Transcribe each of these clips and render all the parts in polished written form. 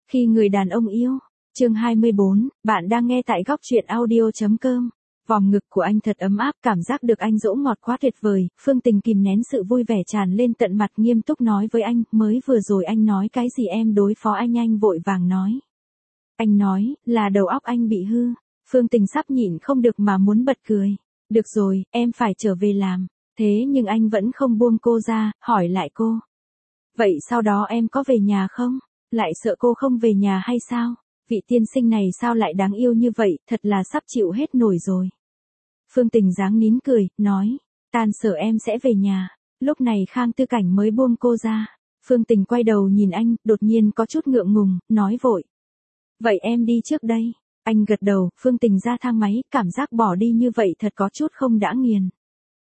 Khi người đàn ông yêu. Chương 24, bạn đang nghe tại góc truyện audio.com. Vòng ngực của anh thật ấm áp, cảm giác được anh dỗ ngọt quá tuyệt vời, Phương Tình kìm nén sự vui vẻ tràn lên tận mặt, nghiêm túc nói với anh, mới vừa rồi anh nói cái gì em đối phó anh vội vàng nói. Anh nói, là đầu óc anh bị hư. Phương Tình sắp nhịn không được mà muốn bật cười. Được rồi, em phải trở về làm. Thế nhưng anh vẫn không buông cô ra, hỏi lại cô. Vậy sau đó em có về nhà không? Lại sợ cô không về nhà hay sao? Vị tiên sinh này sao lại đáng yêu như vậy, thật là sắp chịu hết nổi rồi. Phương Tình dáng nín cười, nói, tan sở em sẽ về nhà. Lúc này Khang Tư Cảnh mới buông cô ra. Phương Tình quay đầu nhìn anh, đột nhiên có chút ngượng ngùng, nói vội. Vậy em đi trước đây. Anh gật đầu, Phương Tình ra thang máy, cảm giác bỏ đi như vậy thật có chút không đã nghiền.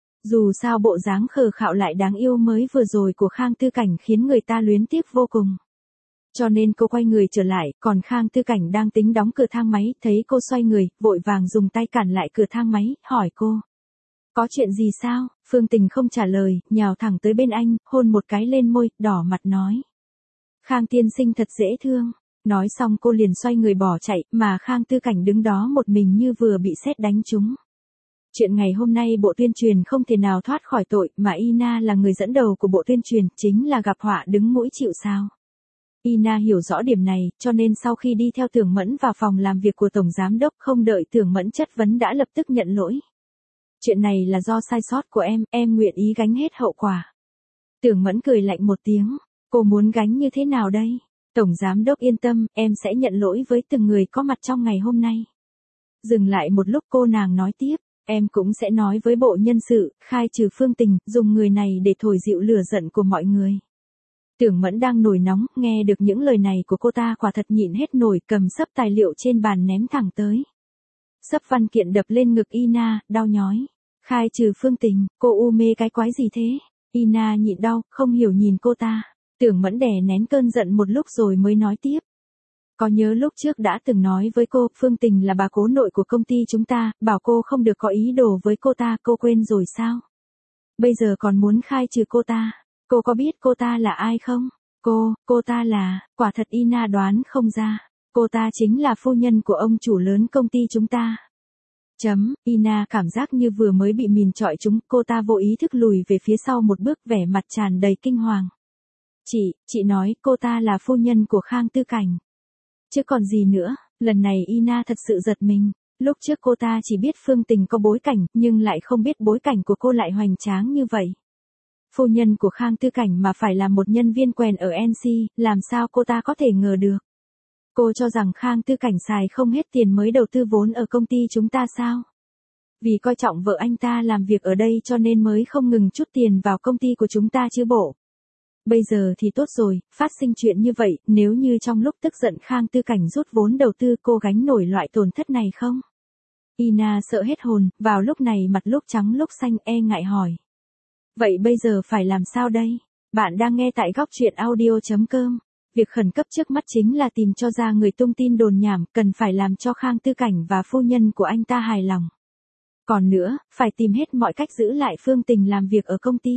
Dù sao bộ dáng khờ khạo lại đáng yêu mới vừa rồi của Khang Tư Cảnh khiến người ta luyến tiếc vô cùng. Cho nên cô quay người trở lại, còn Khang Tư Cảnh đang tính đóng cửa thang máy, thấy cô xoay người, vội vàng dùng tay cản lại cửa thang máy, hỏi cô. Có chuyện gì sao? Phương Tình không trả lời, nhào thẳng tới bên anh, hôn một cái lên môi, đỏ mặt nói. Khang tiên sinh thật dễ thương. Nói xong cô liền xoay người bỏ chạy, mà Khang Tư Cảnh đứng đó một mình như vừa bị sét đánh trúng. Chuyện ngày hôm nay bộ tuyên truyền không thể nào thoát khỏi tội, mà Ina là người dẫn đầu của bộ tuyên truyền, chính là gặp họa đứng mũi chịu sào. Ina hiểu rõ điểm này, cho nên sau khi đi theo Tưởng Mẫn vào phòng làm việc của Tổng Giám Đốc, không đợi Tưởng Mẫn chất vấn đã lập tức nhận lỗi. Chuyện này là do sai sót của em nguyện ý gánh hết hậu quả. Tưởng Mẫn cười lạnh một tiếng, cô muốn gánh như thế nào đây? Tổng Giám Đốc yên tâm, em sẽ nhận lỗi với từng người có mặt trong ngày hôm nay. Dừng lại một lúc cô nàng nói tiếp, em cũng sẽ nói với bộ nhân sự, khai trừ Phương Tình, dùng người này để thổi dịu lửa giận của mọi người. Tưởng Mẫn đang nổi nóng, nghe được những lời này của cô ta quả thật nhịn hết nổi, cầm xấp tài liệu trên bàn ném thẳng tới. Xấp văn kiện đập lên ngực Ina, đau nhói. Khai trừ Phương Tình, cô u mê cái quái gì thế? Ina nhịn đau, không hiểu nhìn cô ta. Tưởng Mẫn đè nén cơn giận một lúc rồi mới nói tiếp. Có nhớ lúc trước đã từng nói với cô, Phương Tình là bà cố nội của công ty chúng ta, bảo cô không được có ý đồ với cô ta, cô quên rồi sao? Bây giờ còn muốn khai trừ cô ta. Cô có biết cô ta là ai không? Cô ta là, quả thật Ina đoán không ra. Cô ta chính là phu nhân của ông chủ lớn công ty chúng ta. Ina cảm giác như vừa mới bị mìn chọi trúng, cô ta vô ý thức lùi về phía sau một bước, vẻ mặt tràn đầy kinh hoàng. Chị nói cô ta là phu nhân của Khang Tư Cảnh. Chứ còn gì nữa, lần này Ina thật sự giật mình. Lúc trước cô ta chỉ biết Phương Tình có bối cảnh, nhưng lại không biết bối cảnh của cô lại hoành tráng như vậy. Phu nhân của Khang Tư Cảnh mà phải là một nhân viên quèn ở NC, làm sao cô ta có thể ngờ được. Cô cho rằng Khang Tư Cảnh xài không hết tiền mới đầu tư vốn ở công ty chúng ta sao? Vì coi trọng vợ anh ta làm việc ở đây cho nên mới không ngừng chút tiền vào công ty của chúng ta chứ bộ. Bây giờ thì tốt rồi, phát sinh chuyện như vậy, nếu như trong lúc tức giận Khang Tư Cảnh rút vốn đầu tư, cô gánh nổi loại tổn thất này không? Ina sợ hết hồn, vào lúc này mặt lúc trắng lúc xanh, e ngại hỏi. Vậy bây giờ phải làm sao đây? Bạn đang nghe tại góc truyện audio.com. Việc khẩn cấp trước mắt chính là tìm cho ra người tung tin đồn nhảm, cần phải làm cho Khang Tư Cảnh và phu nhân của anh ta hài lòng. Còn nữa, phải tìm hết mọi cách giữ lại Phương Tình làm việc ở công ty.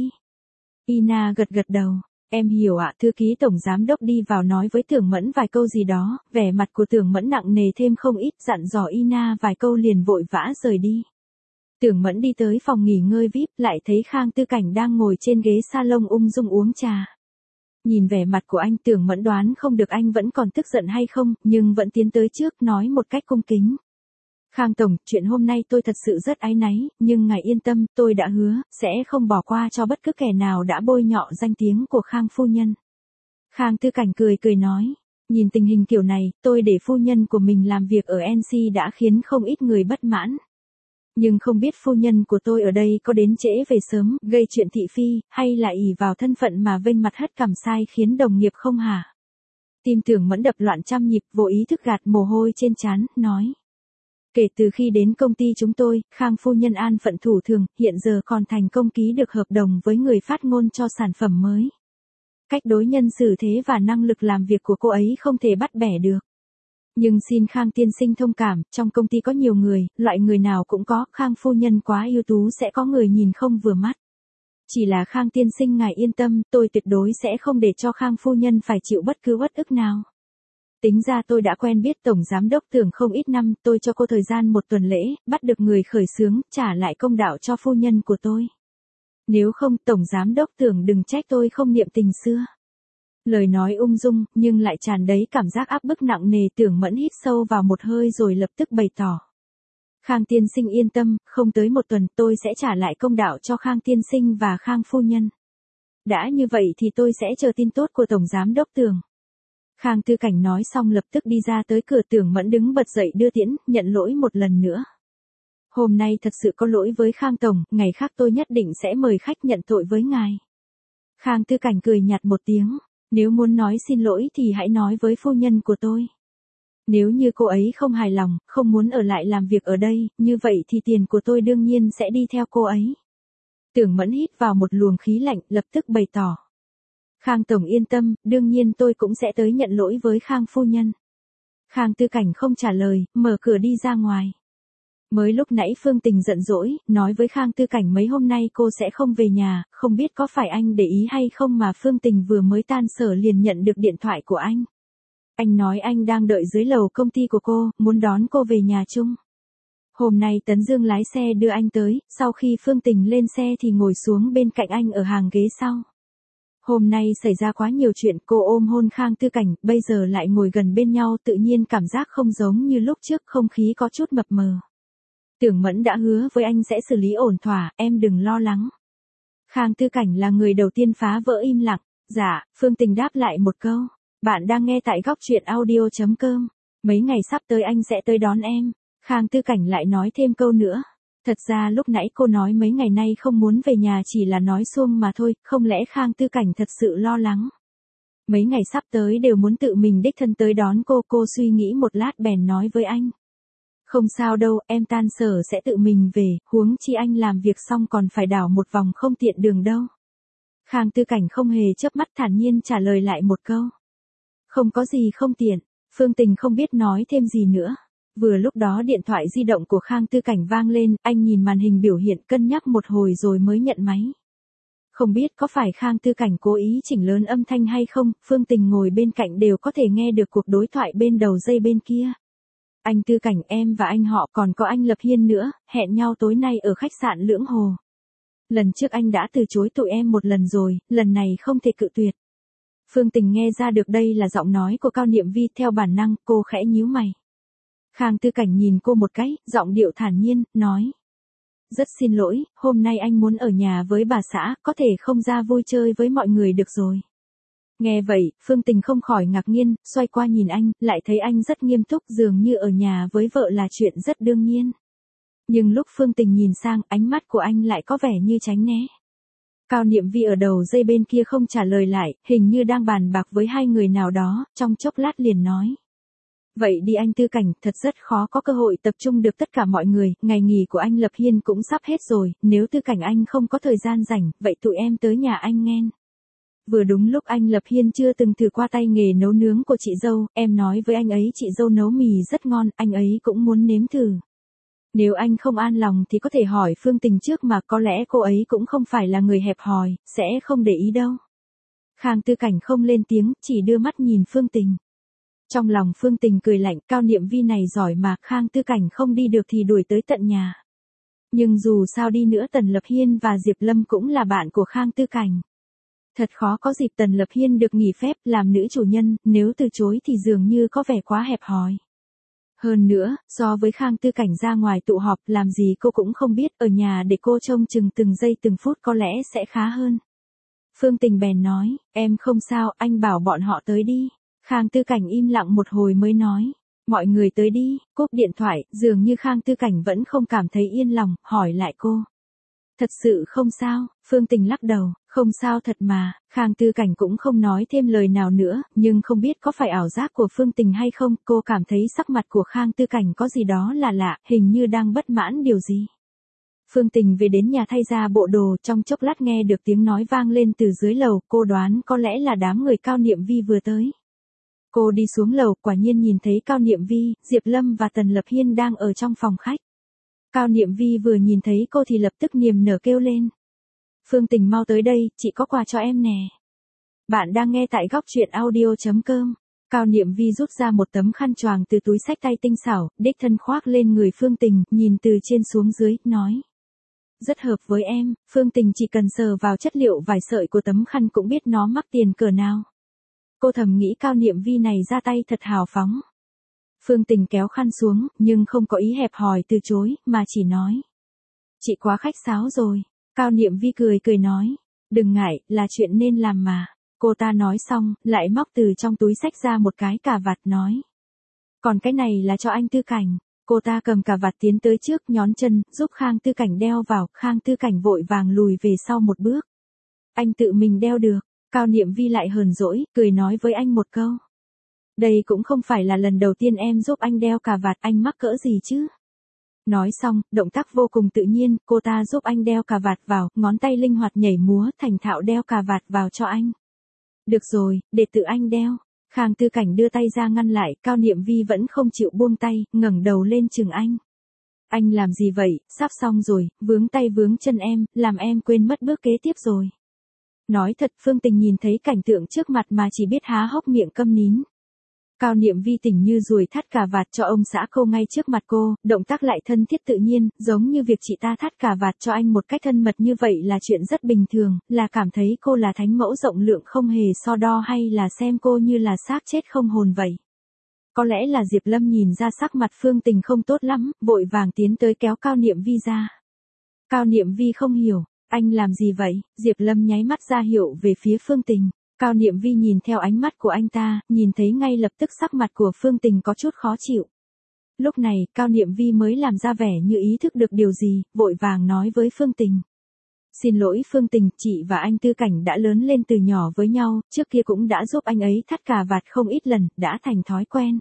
Ina gật đầu. Em hiểu ạ. Thư ký Tổng Giám Đốc đi vào nói với Tưởng Mẫn vài câu gì đó, vẻ mặt của Tưởng Mẫn nặng nề thêm không ít, dặn dò Ina vài câu liền vội vã rời đi. Tưởng Mẫn đi tới phòng nghỉ ngơi VIP, lại thấy Khang Tư Cảnh đang ngồi trên ghế salon ung dung uống trà. Nhìn vẻ mặt của anh, Tưởng Mẫn đoán không được anh vẫn còn tức giận hay không, nhưng vẫn tiến tới trước nói một cách cung kính. Khang Tổng, chuyện hôm nay tôi thật sự rất áy náy, nhưng ngài yên tâm, tôi đã hứa, sẽ không bỏ qua cho bất cứ kẻ nào đã bôi nhọ danh tiếng của Khang phu nhân. Khang Tư Cảnh cười nói, nhìn tình hình kiểu này, tôi để phu nhân của mình làm việc ở NC đã khiến không ít người bất mãn. Nhưng không biết phu nhân của tôi ở đây có đến trễ về sớm, gây chuyện thị phi, hay là ỷ vào thân phận mà vênh mặt hất cằm sai khiến đồng nghiệp không hả? Tim Tưởng Mẫn đập loạn trăm nhịp, vô ý thức gạt mồ hôi trên trán, nói. Kể từ khi đến công ty chúng tôi, Khang phu nhân an phận thủ thường, hiện giờ còn thành công ký được hợp đồng với người phát ngôn cho sản phẩm mới. Cách đối nhân xử thế và năng lực làm việc của cô ấy không thể bắt bẻ được. Nhưng xin Khang tiên sinh thông cảm, trong công ty có nhiều người, loại người nào cũng có, Khang phu nhân quá ưu tú sẽ có người nhìn không vừa mắt. Chỉ là Khang tiên sinh ngài yên tâm, tôi tuyệt đối sẽ không để cho Khang phu nhân phải chịu bất cứ uất ức nào. Tính ra tôi đã quen biết Tổng Giám đốc Tưởng không ít năm, tôi cho cô thời gian 1 tuần lễ, bắt được người khởi xướng, trả lại công đạo cho phu nhân của tôi. Nếu không, Tổng Giám đốc Tưởng đừng trách tôi không niệm tình xưa. Lời nói ung dung, nhưng lại tràn đầy cảm giác áp bức nặng nề. Tưởng Mẫn hít sâu vào một hơi rồi lập tức bày tỏ. Khang tiên sinh yên tâm, không tới 1 tuần tôi sẽ trả lại công đạo cho Khang tiên sinh và Khang phu nhân. Đã như vậy thì tôi sẽ chờ tin tốt của Tổng Giám đốc Tưởng. Khang Tư Cảnh nói xong lập tức đi ra tới cửa. Tưởng Mẫn đứng bật dậy đưa tiễn, nhận lỗi một lần nữa. Hôm nay thật sự có lỗi với Khang Tổng, ngày khác tôi nhất định sẽ mời khách nhận tội với ngài. Khang Tư Cảnh cười nhạt một tiếng, nếu muốn nói xin lỗi thì hãy nói với phu nhân của tôi. Nếu như cô ấy không hài lòng, không muốn ở lại làm việc ở đây, như vậy thì tiền của tôi đương nhiên sẽ đi theo cô ấy. Tưởng Mẫn hít vào một luồng khí lạnh, lập tức bày tỏ. Khang Tổng yên tâm, đương nhiên tôi cũng sẽ tới nhận lỗi với Khang phu nhân. Khang Tư Cảnh không trả lời, mở cửa đi ra ngoài. Mới lúc nãy Phương Tình giận dỗi, nói với Khang Tư Cảnh mấy hôm nay cô sẽ không về nhà, không biết có phải anh để ý hay không mà Phương Tình vừa mới tan sở liền nhận được điện thoại của anh. Anh nói anh đang đợi dưới lầu công ty của cô, muốn đón cô về nhà chung. Hôm nay Tấn Dương lái xe đưa anh tới, sau khi Phương Tình lên xe thì ngồi xuống bên cạnh anh ở hàng ghế sau. Hôm nay xảy ra quá nhiều chuyện, cô ôm hôn Khang Tư Cảnh, bây giờ lại ngồi gần bên nhau, tự nhiên cảm giác không giống như lúc trước, không khí có chút mập mờ. Tưởng Mẫn đã hứa với anh sẽ xử lý ổn thỏa, em đừng lo lắng. Khang Tư Cảnh là người đầu tiên phá vỡ im lặng. Dạ, Phương Tình đáp lại một câu. Bạn đang nghe tại góc truyện audio.com. Mấy ngày sắp tới anh sẽ tới đón em. Khang Tư Cảnh lại nói thêm câu nữa. Thật ra lúc nãy cô nói mấy ngày nay không muốn về nhà chỉ là nói suông mà thôi, không lẽ Khang Tư Cảnh thật sự lo lắng. Mấy ngày sắp tới đều muốn tự mình đích thân tới đón cô suy nghĩ một lát bèn nói với anh. Không sao đâu, em tan sở sẽ tự mình về, huống chi anh làm việc xong còn phải đảo một vòng không tiện đường đâu. Khang Tư Cảnh không hề chớp mắt thản nhiên trả lời lại một câu. Không có gì không tiện, Phương Tình không biết nói thêm gì nữa. Vừa lúc đó điện thoại di động của Khang Tư Cảnh vang lên, anh nhìn màn hình biểu hiện cân nhắc một hồi rồi mới nhận máy. Không biết có phải Khang Tư Cảnh cố ý chỉnh lớn âm thanh hay không, Phương Tình ngồi bên cạnh đều có thể nghe được cuộc đối thoại bên đầu dây bên kia. Anh Tư Cảnh, em và anh họ còn có anh Lập Hiên nữa, hẹn nhau tối nay ở khách sạn Lưỡng Hồ. Lần trước anh đã từ chối tụi em một lần rồi, lần này không thể cự tuyệt. Phương Tình nghe ra được đây là giọng nói của Cao Niệm Vi, theo bản năng, cô khẽ nhíu mày. Khang Tư Cảnh nhìn cô một cái, giọng điệu thản nhiên, nói. Rất xin lỗi, hôm nay anh muốn ở nhà với bà xã, có thể không ra vui chơi với mọi người được rồi. Nghe vậy, Phương Tình không khỏi ngạc nhiên, xoay qua nhìn anh, lại thấy anh rất nghiêm túc, dường như ở nhà với vợ là chuyện rất đương nhiên. Nhưng lúc Phương Tình nhìn sang, ánh mắt của anh lại có vẻ như tránh né. Cao Niệm Vi ở đầu dây bên kia không trả lời lại, hình như đang bàn bạc với hai người nào đó, trong chốc lát liền nói. Vậy đi anh Tư Cảnh, thật rất khó có cơ hội tập trung được tất cả mọi người, ngày nghỉ của anh Lập Hiên cũng sắp hết rồi, nếu Tư Cảnh anh không có thời gian rảnh, vậy tụi em tới nhà anh nghe. Vừa đúng lúc anh Lập Hiên chưa từng thử qua tay nghề nấu nướng của chị dâu, em nói với anh ấy chị dâu nấu mì rất ngon, anh ấy cũng muốn nếm thử. Nếu anh không an lòng thì có thể hỏi Phương Tình trước mà, có lẽ cô ấy cũng không phải là người hẹp hòi, sẽ không để ý đâu. Khang Tư Cảnh không lên tiếng, chỉ đưa mắt nhìn Phương Tình. Trong lòng Phương Tình cười lạnh, Cao Niệm Vi này giỏi mà, Khang Tư Cảnh không đi được thì đuổi tới tận nhà. Nhưng dù sao đi nữa Tần Lập Hiên và Diệp Lâm cũng là bạn của Khang Tư Cảnh. Thật khó có dịp Tần Lập Hiên được nghỉ phép làm nữ chủ nhân, nếu từ chối thì dường như có vẻ quá hẹp hòi. Hơn nữa, so với Khang Tư Cảnh ra ngoài tụ họp làm gì cô cũng không biết, ở nhà để cô trông chừng từng giây từng phút có lẽ sẽ khá hơn. Phương Tình bèn nói, em không sao, anh bảo bọn họ tới đi. Khang Tư Cảnh im lặng một hồi mới nói, mọi người tới đi, cúp điện thoại, dường như Khang Tư Cảnh vẫn không cảm thấy yên lòng, hỏi lại cô. Thật sự không sao, Phương Tình lắc đầu, không sao thật mà, Khang Tư Cảnh cũng không nói thêm lời nào nữa, nhưng không biết có phải ảo giác của Phương Tình hay không, cô cảm thấy sắc mặt của Khang Tư Cảnh có gì đó là lạ, hình như đang bất mãn điều gì. Phương Tình về đến nhà thay ra bộ đồ, trong chốc lát nghe được tiếng nói vang lên từ dưới lầu, cô đoán có lẽ là đám người Cao Niệm Vi vừa tới. Cô đi xuống lầu, quả nhiên nhìn thấy Cao Niệm Vi, Diệp Lâm và Tần Lập Hiên đang ở trong phòng khách. Cao Niệm Vi vừa nhìn thấy cô thì lập tức niềm nở kêu lên. Phương Tình mau tới đây, chị có quà cho em nè. Bạn đang nghe tại góc truyện audio.com. Cao Niệm Vi rút ra một tấm khăn choàng từ túi xách tay tinh xảo, đích thân khoác lên người Phương Tình, nhìn từ trên xuống dưới, nói. Rất hợp với em, Phương Tình chỉ cần sờ vào chất liệu vải sợi của tấm khăn cũng biết nó mắc tiền cỡ nào. Cô thầm nghĩ Cao Niệm Vi này ra tay thật hào phóng. Phương Tình kéo khăn xuống, nhưng không có ý hẹp hòi từ chối, mà chỉ nói. Chị quá khách sáo rồi. Cao Niệm Vi cười cười nói. Đừng ngại, là chuyện nên làm mà. Cô ta nói xong, lại móc từ trong túi xách ra một cái cà vạt nói. Còn cái này là cho anh Tư Cảnh. Cô ta cầm cà vạt tiến tới trước nhón chân, giúp Khang Tư Cảnh đeo vào, Khang Tư Cảnh vội vàng lùi về sau một bước. Anh tự mình đeo được. Cao Niệm Vi lại hờn dỗi, cười nói với anh một câu. Đây cũng không phải là lần đầu tiên em giúp anh đeo cà vạt, anh mắc cỡ gì chứ? Nói xong, động tác vô cùng tự nhiên, cô ta giúp anh đeo cà vạt vào, ngón tay linh hoạt nhảy múa, thành thạo đeo cà vạt vào cho anh. Được rồi, để tự anh đeo. Khang Tư Cảnh đưa tay ra ngăn lại, Cao Niệm Vi vẫn không chịu buông tay, ngẩng đầu lên chừng anh. Anh làm gì vậy, sắp xong rồi, vướng tay vướng chân em, làm em quên mất bước kế tiếp rồi. Nói thật, Phương Tình nhìn thấy cảnh tượng trước mặt mà chỉ biết há hốc miệng câm nín. Cao Niệm Vi tỉnh như ruồi thắt cà vạt cho ông xã cô ngay trước mặt cô, động tác lại thân thiết tự nhiên, giống như việc chị ta thắt cà vạt cho anh một cách thân mật như vậy là chuyện rất bình thường, là cảm thấy cô là thánh mẫu rộng lượng không hề so đo hay là xem cô như là xác chết không hồn vậy. Có lẽ là Diệp Lâm nhìn ra sắc mặt Phương Tình không tốt lắm, vội vàng tiến tới kéo Cao Niệm Vi ra. Cao Niệm Vi không hiểu, anh làm gì vậy? Diệp Lâm nháy mắt ra hiệu về phía Phương Tình. Cao Niệm Vi nhìn theo ánh mắt của anh ta, nhìn thấy ngay lập tức sắc mặt của Phương Tình có chút khó chịu. Lúc này, Cao Niệm Vi mới làm ra vẻ như ý thức được điều gì, vội vàng nói với Phương Tình. Xin lỗi Phương Tình, chị và anh Tư Cảnh đã lớn lên từ nhỏ với nhau, trước kia cũng đã giúp anh ấy thắt cà vạt không ít lần, đã thành thói quen.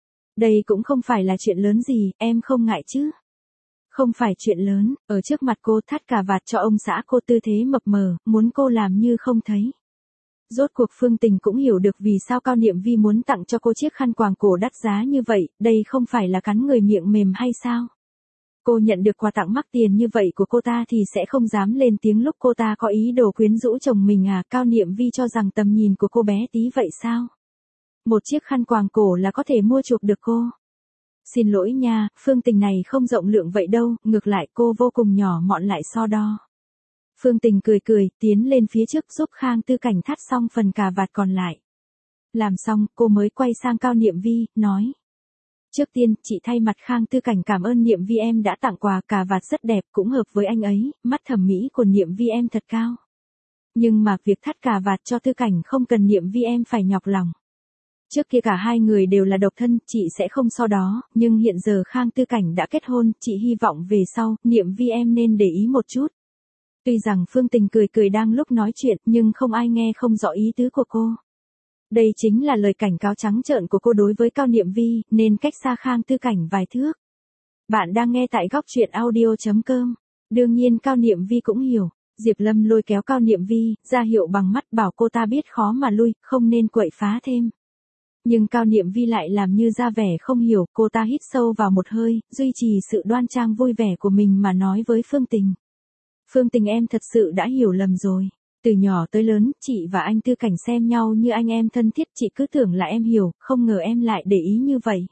Đây cũng không phải là chuyện lớn gì, em không ngại chứ. Không phải chuyện lớn, ở trước mặt cô thắt cà vạt cho ông xã cô tư thế mập mờ, muốn cô làm như không thấy. Rốt cuộc Phương Tình cũng hiểu được vì sao Cao Niệm Vi muốn tặng cho cô chiếc khăn quàng cổ đắt giá như vậy, đây không phải là cắn người miệng mềm hay sao? Cô nhận được quà tặng mắc tiền như vậy của cô ta thì sẽ không dám lên tiếng lúc cô ta có ý đồ quyến rũ chồng mình à? Cao Niệm Vi cho rằng tầm nhìn của cô bé tí vậy sao? Một chiếc khăn quàng cổ là có thể mua chuộc được cô. Xin lỗi nha, Phương Tình này không rộng lượng vậy đâu, ngược lại cô vô cùng nhỏ mọn lại so đo. Phương Tình cười cười, tiến lên phía trước giúp Khang Tư Cảnh thắt xong phần cà vạt còn lại. Làm xong, cô mới quay sang Cao Niệm Vi, nói. Trước tiên, chị thay mặt Khang Tư Cảnh cảm ơn Niệm Vi em đã tặng quà, cà vạt rất đẹp, cũng hợp với anh ấy, mắt thẩm mỹ của Niệm Vi em thật cao. Nhưng mà việc thắt cà vạt cho Tư Cảnh không cần Niệm Vi em phải nhọc lòng. Trước kia cả hai người đều là độc thân, chị sẽ không so đó, nhưng hiện giờ Khang Tư Cảnh đã kết hôn, chị hy vọng về sau, Niệm Vi em nên để ý một chút. Tuy rằng Phương Tình cười cười đang lúc nói chuyện, nhưng không ai nghe không rõ ý tứ của cô. Đây chính là lời cảnh cáo trắng trợn của cô đối với Cao Niệm Vi, nên cách xa Khang Tư Cảnh vài thước. Bạn đang nghe tại góc truyện audio.com. Đương nhiên Cao Niệm Vi cũng hiểu. Diệp Lâm lôi kéo Cao Niệm Vi, ra hiệu bằng mắt bảo cô ta biết khó mà lui, không nên quậy phá thêm. Nhưng Cao Niệm Vi lại làm như ra vẻ không hiểu, cô ta hít sâu vào một hơi, duy trì sự đoan trang vui vẻ của mình mà nói với Phương Tình. Phương Tình em thật sự đã hiểu lầm rồi. Từ nhỏ tới lớn, chị và anh Tư Cảnh xem nhau như anh em thân thiết, chị cứ tưởng là em hiểu, không ngờ em lại để ý như vậy.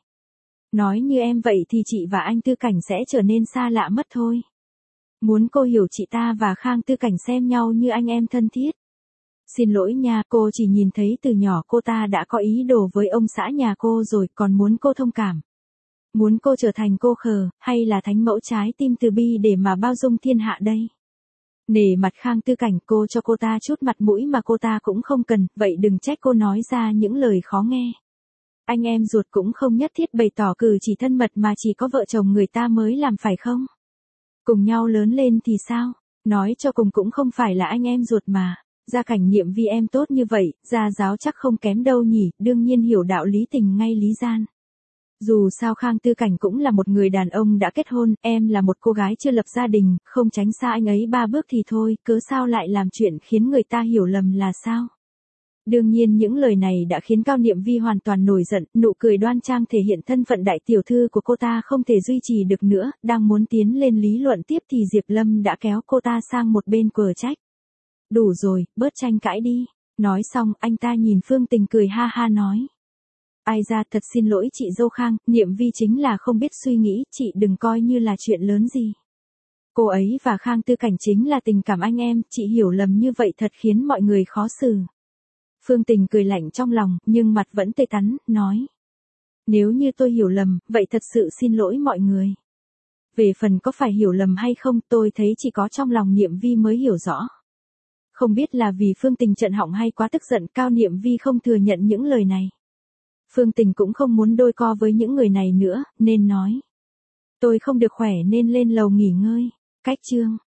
Nói như em vậy thì chị và anh Tư Cảnh sẽ trở nên xa lạ mất thôi. Muốn cô hiểu chị ta và Khang Tư Cảnh xem nhau như anh em thân thiết. Xin lỗi nha, cô chỉ nhìn thấy từ nhỏ cô ta đã có ý đồ với ông xã nhà cô rồi, còn muốn cô thông cảm. Muốn cô trở thành cô khờ, hay là thánh mẫu trái tim từ bi để mà bao dung thiên hạ đây. Nể mặt Khang Tư Cảnh, cô cho cô ta chút mặt mũi mà cô ta cũng không cần, vậy đừng trách cô nói ra những lời khó nghe. Anh em ruột cũng không nhất thiết bày tỏ cử chỉ thân mật mà chỉ có vợ chồng người ta mới làm phải không? Cùng nhau lớn lên thì sao? Nói cho cùng cũng không phải là anh em ruột mà. Gia cảnh Niệm Vi em tốt như vậy, gia giáo chắc không kém đâu nhỉ, đương nhiên hiểu đạo lý tình ngay lý gian. Dù sao Khang Tư Cảnh cũng là một người đàn ông đã kết hôn, em là một cô gái chưa lập gia đình, không tránh xa anh ấy 3 bước thì thôi, cớ sao lại làm chuyện khiến người ta hiểu lầm là sao? Đương nhiên những lời này đã khiến Cao Niệm Vi hoàn toàn nổi giận, nụ cười đoan trang thể hiện thân phận đại tiểu thư của cô ta không thể duy trì được nữa, đang muốn tiến lên lý luận tiếp thì Diệp Lâm đã kéo cô ta sang một bên quở trách. Đủ rồi, bớt tranh cãi đi. Nói xong, anh ta nhìn Phương Tình cười ha ha nói. Ai ra thật xin lỗi chị dâu Khang, Niệm Vi chính là không biết suy nghĩ, chị đừng coi như là chuyện lớn gì. Cô ấy và Khang Tư Cảnh chính là tình cảm anh em, chị hiểu lầm như vậy thật khiến mọi người khó xử. Phương Tình cười lạnh trong lòng, nhưng mặt vẫn tê tắn, nói. Nếu như tôi hiểu lầm, vậy thật sự xin lỗi mọi người. Về phần có phải hiểu lầm hay không, tôi thấy chỉ có trong lòng Niệm Vi mới hiểu rõ. Không biết là vì Phương Tình chận họng hay quá tức giận, Cao Niệm Vi không thừa nhận những lời này. Phương Tình cũng không muốn đôi co với những người này nữa, nên nói. Tôi không được khỏe nên lên lầu nghỉ ngơi. Cách chương.